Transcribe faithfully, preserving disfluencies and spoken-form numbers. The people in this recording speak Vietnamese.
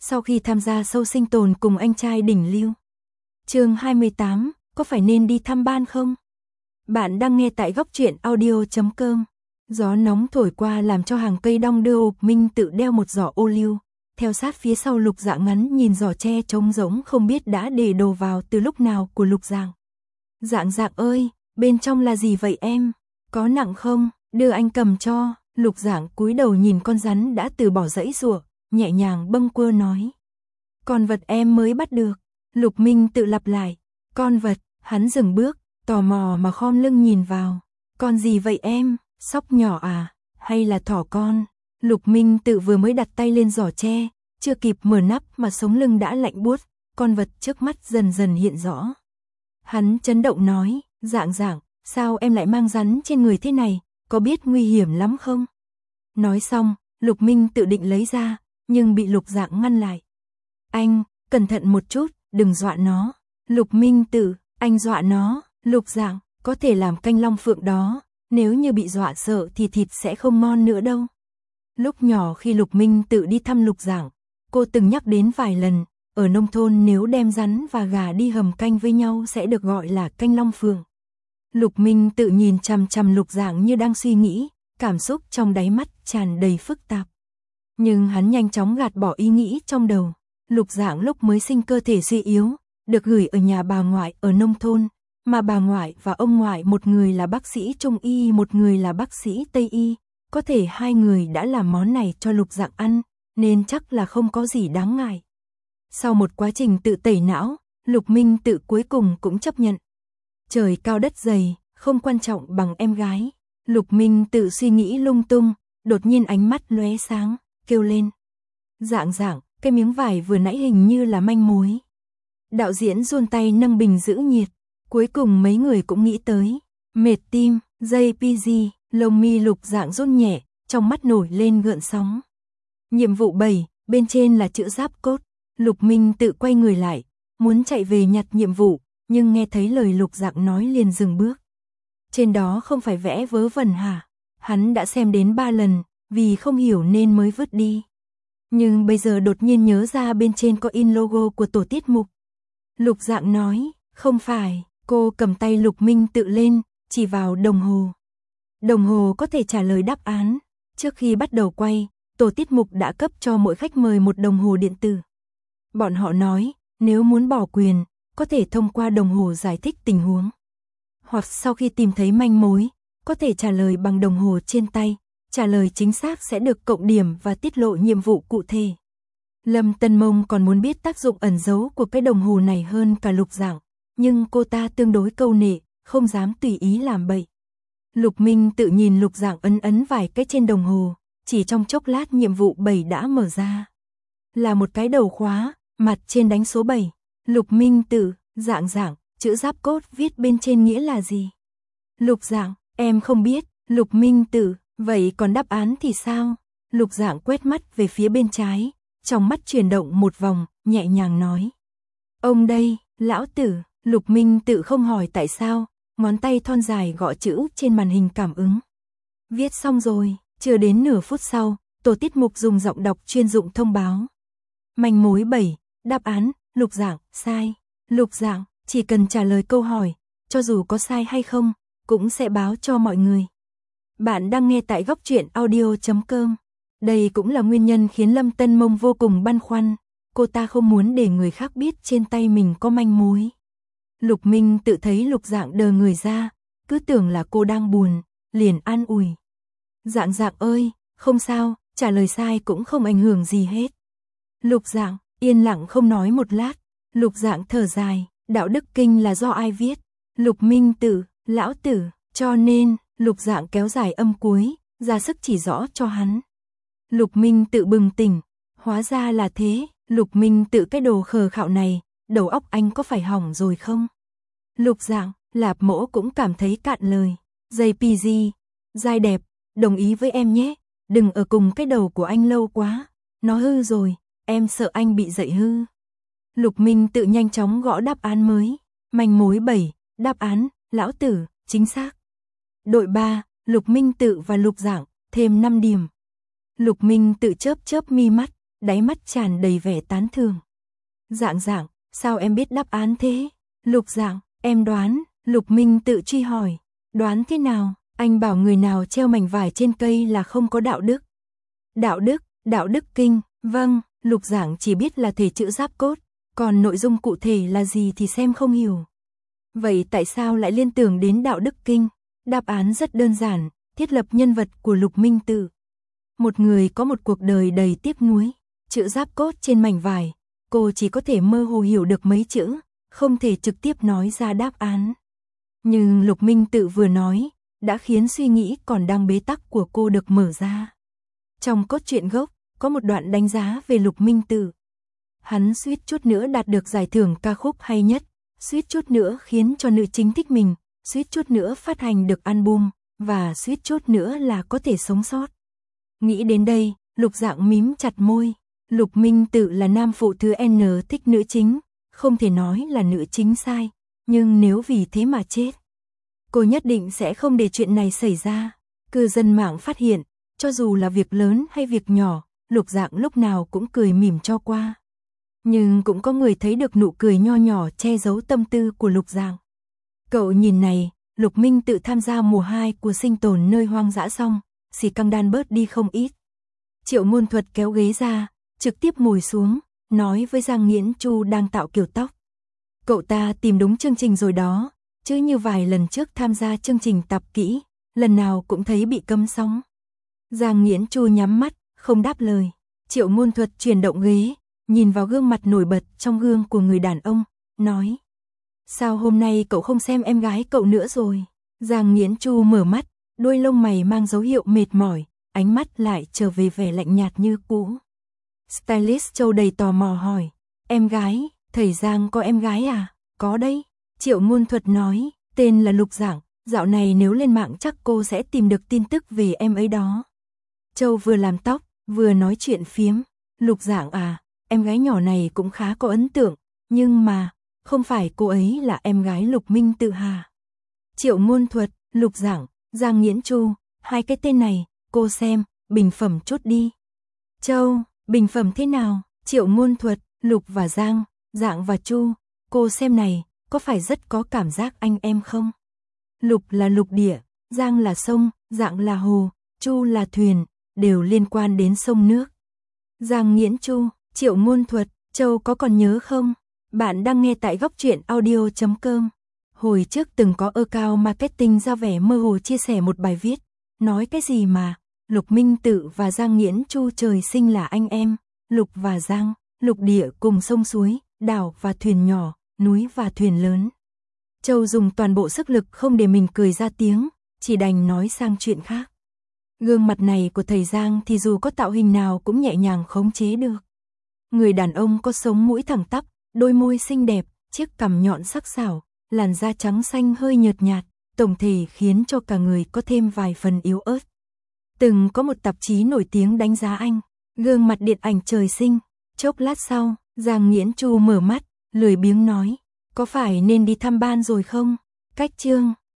sau khi tham gia show sinh tồn cùng anh trai đỉnh lưu. Chương hai mươi tám, có phải nên đi thăm ban không? Bạn đang nghe tại góc truyện audio chấm com. Gió nóng thổi qua làm cho hàng cây đong đưa. Lục Minh tự đeo một giỏ ô liu, theo sát phía sau Lục Dạng ngắn nhìn giỏ tre trống rỗng không biết đã để đồ vào từ lúc nào của Lục Dạng. Dạng Dạng ơi, bên trong là gì vậy em? Có nặng không? Đưa anh cầm cho. Lục Dạng cúi đầu nhìn con rắn đã từ bỏ giãy giụa, nhẹ nhàng bâng quơ nói. Con vật em mới bắt được. Lục Minh tự lặp lại. Con vật. Hắn dừng bước, tò mò mà khom lưng nhìn vào. Con gì vậy em? Sóc nhỏ à? Hay là thỏ con? Lục Minh tự vừa mới đặt tay lên giỏ tre, chưa kịp mở nắp mà sống lưng đã lạnh buốt, con vật trước mắt dần dần hiện rõ. Hắn chấn động nói, Dạng Dạng, sao em lại mang rắn trên người thế này, có biết nguy hiểm lắm không? Nói xong, Lục Minh tự định lấy ra, nhưng bị Lục Dạng ngăn lại. Anh, cẩn thận một chút, đừng dọa nó. Lục Minh tự, anh dọa nó. Lục Dạng, có thể làm canh long phượng đó, nếu như bị dọa sợ thì thịt sẽ không ngon nữa đâu. Lúc nhỏ khi Lục Minh tự đi thăm Lục Dạng, cô từng nhắc đến vài lần, ở nông thôn nếu đem rắn và gà đi hầm canh với nhau sẽ được gọi là canh long phượng. Lục Minh tự nhìn chằm chằm Lục Dạng như đang suy nghĩ, cảm xúc trong đáy mắt tràn đầy phức tạp. Nhưng hắn nhanh chóng gạt bỏ ý nghĩ trong đầu. Lục Dạng lúc mới sinh cơ thể suy yếu, được gửi ở nhà bà ngoại ở nông thôn, mà bà ngoại và ông ngoại một người là bác sĩ Trung y, một người là bác sĩ Tây y, có thể hai người đã làm món này cho Lục Dạng ăn, nên chắc là không có gì đáng ngại. Sau một quá trình tự tẩy não, Lục Minh tự cuối cùng cũng chấp nhận. Trời cao đất dày, không quan trọng bằng em gái. Lục Minh tự suy nghĩ lung tung, đột nhiên ánh mắt lóe sáng, kêu lên. Dạng Dạng, cái miếng vải vừa nãy hình như là manh mối. Đạo diễn giun tay nâng bình giữ nhiệt, cuối cùng mấy người cũng nghĩ tới. Mệt tim, dây pê giê, lông mi Lục Dạng run nhẹ, trong mắt nổi lên gợn sóng. Nhiệm vụ bảy, bên trên là chữ giáp cốt. Lục Minh tự quay người lại, muốn chạy về nhặt nhiệm vụ, nhưng nghe thấy lời Lục Dạng nói liền dừng bước. Trên đó không phải vẽ vớ vẩn hả? Hắn đã xem đến ba lần, vì không hiểu nên mới vứt đi. Nhưng bây giờ đột nhiên nhớ ra bên trên có in logo của tổ tiết mục. Lục Dạng nói, không phải. Cô cầm tay Lục Minh tự lên, chỉ vào đồng hồ. Đồng hồ có thể trả lời đáp án. Trước khi bắt đầu quay, tổ tiết mục đã cấp cho mỗi khách mời một đồng hồ điện tử. Bọn họ nói, nếu muốn bỏ quyền, có thể thông qua đồng hồ giải thích tình huống. Hoặc sau khi tìm thấy manh mối, có thể trả lời bằng đồng hồ trên tay. Trả lời chính xác sẽ được cộng điểm và tiết lộ nhiệm vụ cụ thể. Lâm Tân Mông còn muốn biết tác dụng ẩn giấu của cái đồng hồ này hơn cả Lục Dạng, nhưng cô ta tương đối câu nệ, không dám tùy ý làm bậy. Lục Minh tự nhìn Lục Dạng ấn ấn vài cái trên đồng hồ, chỉ trong chốc lát nhiệm vụ bảy đã mở ra. Là một cái đầu khóa, mặt trên đánh số bảy. Lục Minh tự, Dạng Dạng, chữ giáp cốt viết bên trên nghĩa là gì? Lục Dạng, em không biết. Lục Minh tự, vậy còn đáp án thì sao? Lục Dạng quét mắt về phía bên trái, trong mắt chuyển động một vòng, nhẹ nhàng nói. Ông đây, lão tử. Lục Minh tự không hỏi tại sao, ngón tay thon dài gõ chữ trên màn hình cảm ứng. Viết xong rồi, chưa đến nửa phút sau, tổ tiết mục dùng giọng đọc chuyên dụng thông báo. Manh mối bảy, đáp án, Lục Dạng, sai. Lục Dạng, chỉ cần trả lời câu hỏi, cho dù có sai hay không, cũng sẽ báo cho mọi người. Bạn đang nghe tại góc truyện audio chấm com. Đây cũng là nguyên nhân khiến Lâm Tân Mông vô cùng băn khoăn. Cô ta không muốn để người khác biết trên tay mình có manh mối. Lục Minh tự thấy Lục Dạng đờ người ra, cứ tưởng là cô đang buồn, liền an ủi. Dạng Dạng ơi, không sao, trả lời sai cũng không ảnh hưởng gì hết. Lục Dạng, yên lặng không nói một lát. Lục Dạng thở dài, đạo đức kinh là do ai viết? Lục Minh tự, lão tử, cho nên, Lục Dạng kéo dài âm cuối, ra sức chỉ rõ cho hắn. Lục Minh tự bừng tỉnh, hóa ra là thế. Lục Minh tự cái đồ khờ khạo này, đầu óc anh có phải hỏng rồi không? Lục Dạng, Lạp Mỗ cũng cảm thấy cạn lời. Dây pê giê, dai đẹp, đồng ý với em nhé, đừng ở cùng cái đầu của anh lâu quá, nó hư rồi, em sợ anh bị dậy hư. Lục Minh tự nhanh chóng gõ đáp án mới. Manh mối bảy, đáp án, lão tử, chính xác. Đội ba, Lục Minh tự và Lục Dạng, thêm năm điểm. Lục Minh tự chớp chớp mi mắt, đáy mắt tràn đầy vẻ tán thưởng. Dạng dạng, sao em biết đáp án thế? Lục Dạng, em đoán. Lục Minh tự truy hỏi. Đoán thế nào? Anh bảo người nào treo mảnh vải trên cây là không có đạo đức. Đạo đức, đạo đức kinh, vâng. Lục Dạng chỉ biết là thể chữ giáp cốt, còn nội dung cụ thể là gì thì xem không hiểu. Vậy tại sao lại liên tưởng đến đạo đức kinh? Đáp án rất đơn giản, thiết lập nhân vật của Lục Minh Tự. Một người có một cuộc đời đầy tiếc nuối, chữ giáp cốt trên mảnh vải, cô chỉ có thể mơ hồ hiểu được mấy chữ, không thể trực tiếp nói ra đáp án. Nhưng Lục Minh Tự vừa nói, đã khiến suy nghĩ còn đang bế tắc của cô được mở ra. Trong cốt truyện gốc, có một đoạn đánh giá về Lục Minh Tự. Hắn suýt chút nữa đạt được giải thưởng ca khúc hay nhất, suýt chút nữa khiến cho nữ chính thích mình, suýt chút nữa phát hành được album, và suýt chút nữa là có thể sống sót. Nghĩ đến đây, Lục Dạng mím chặt môi. Lục Minh Tự là nam phụ thứ N thích nữ chính, không thể nói là nữ chính sai, nhưng nếu vì thế mà chết, cô nhất định sẽ không để chuyện này xảy ra. Cư dân mạng phát hiện, cho dù là việc lớn hay việc nhỏ, Lục Dạng lúc nào cũng cười mỉm cho qua. Nhưng cũng có người thấy được nụ cười nho nhỏ che giấu tâm tư của Lục Dạng. Cậu nhìn này, Lục Minh Tự tham gia mùa hai của Sinh tồn nơi hoang dã xong, xì căng đan bớt đi không ít. Triệu Môn Thuật kéo ghế ra, trực tiếp ngồi xuống, nói với Giang Nghiễn Chu đang tạo kiểu tóc. Cậu ta tìm đúng chương trình rồi đó, chứ như vài lần trước tham gia chương trình tập kỹ, lần nào cũng thấy bị câm sóng. Giang Nghiễn Chu nhắm mắt, không đáp lời. Triệu Môn Thuật chuyển động ghế, nhìn vào gương mặt nổi bật trong gương của người đàn ông, nói. Sao hôm nay cậu không xem em gái cậu nữa rồi? Giang Nghiễn Chu mở mắt, đôi lông mày mang dấu hiệu mệt mỏi, ánh mắt lại trở về vẻ lạnh nhạt như cũ. Stylist Châu đầy tò mò hỏi. Em gái, thầy Giang có em gái à? Có đấy. Triệu Môn Thuật nói, tên là Lục Dạng, dạo này nếu lên mạng chắc cô sẽ tìm được tin tức về em ấy đó. Châu vừa làm tóc, vừa nói chuyện phiếm. Lục Dạng à, em gái nhỏ này cũng khá có ấn tượng, nhưng mà, không phải cô ấy là em gái Lục Minh Tự hà? Triệu Môn Thuật, Lục Dạng, Giang Nghiễn Chu, hai cái tên này, cô xem, bình phẩm chút đi. Châu, bình phẩm thế nào? Triệu Môn Thuật, Lục và Giang, Dạng và Chu, cô xem này, có phải rất có cảm giác anh em không? Lục là lục địa, Giang là sông, Dạng là hồ, Chu là thuyền, đều liên quan đến sông nước. Giang Nghiễn Chu, Triệu Môn Thuật, Châu có còn nhớ không? Bạn đang nghe tại góc truyện audio chấm com. Hồi trước từng có account marketing ra vẻ mơ hồ chia sẻ một bài viết, nói cái gì mà, Lục Minh Tự và Giang Nghiễn Chu trời sinh là anh em, Lục và Giang, lục địa cùng sông suối, đảo và thuyền nhỏ, núi và thuyền lớn. Châu dùng toàn bộ sức lực không để mình cười ra tiếng, chỉ đành nói sang chuyện khác. Gương mặt này của thầy Giang thì dù có tạo hình nào cũng nhẹ nhàng khống chế được. Người đàn ông có sống mũi thẳng tắp, đôi môi xinh đẹp, chiếc cằm nhọn sắc sảo, làn da trắng xanh hơi nhợt nhạt, tổng thể khiến cho cả người có thêm vài phần yếu ớt. Từng có một tạp chí nổi tiếng đánh giá anh, gương mặt điện ảnh trời sinh. Chốc lát sau, Giang Nghiễn Chu mở mắt, lười biếng nói, có phải nên đi thăm ban rồi không? Cách chương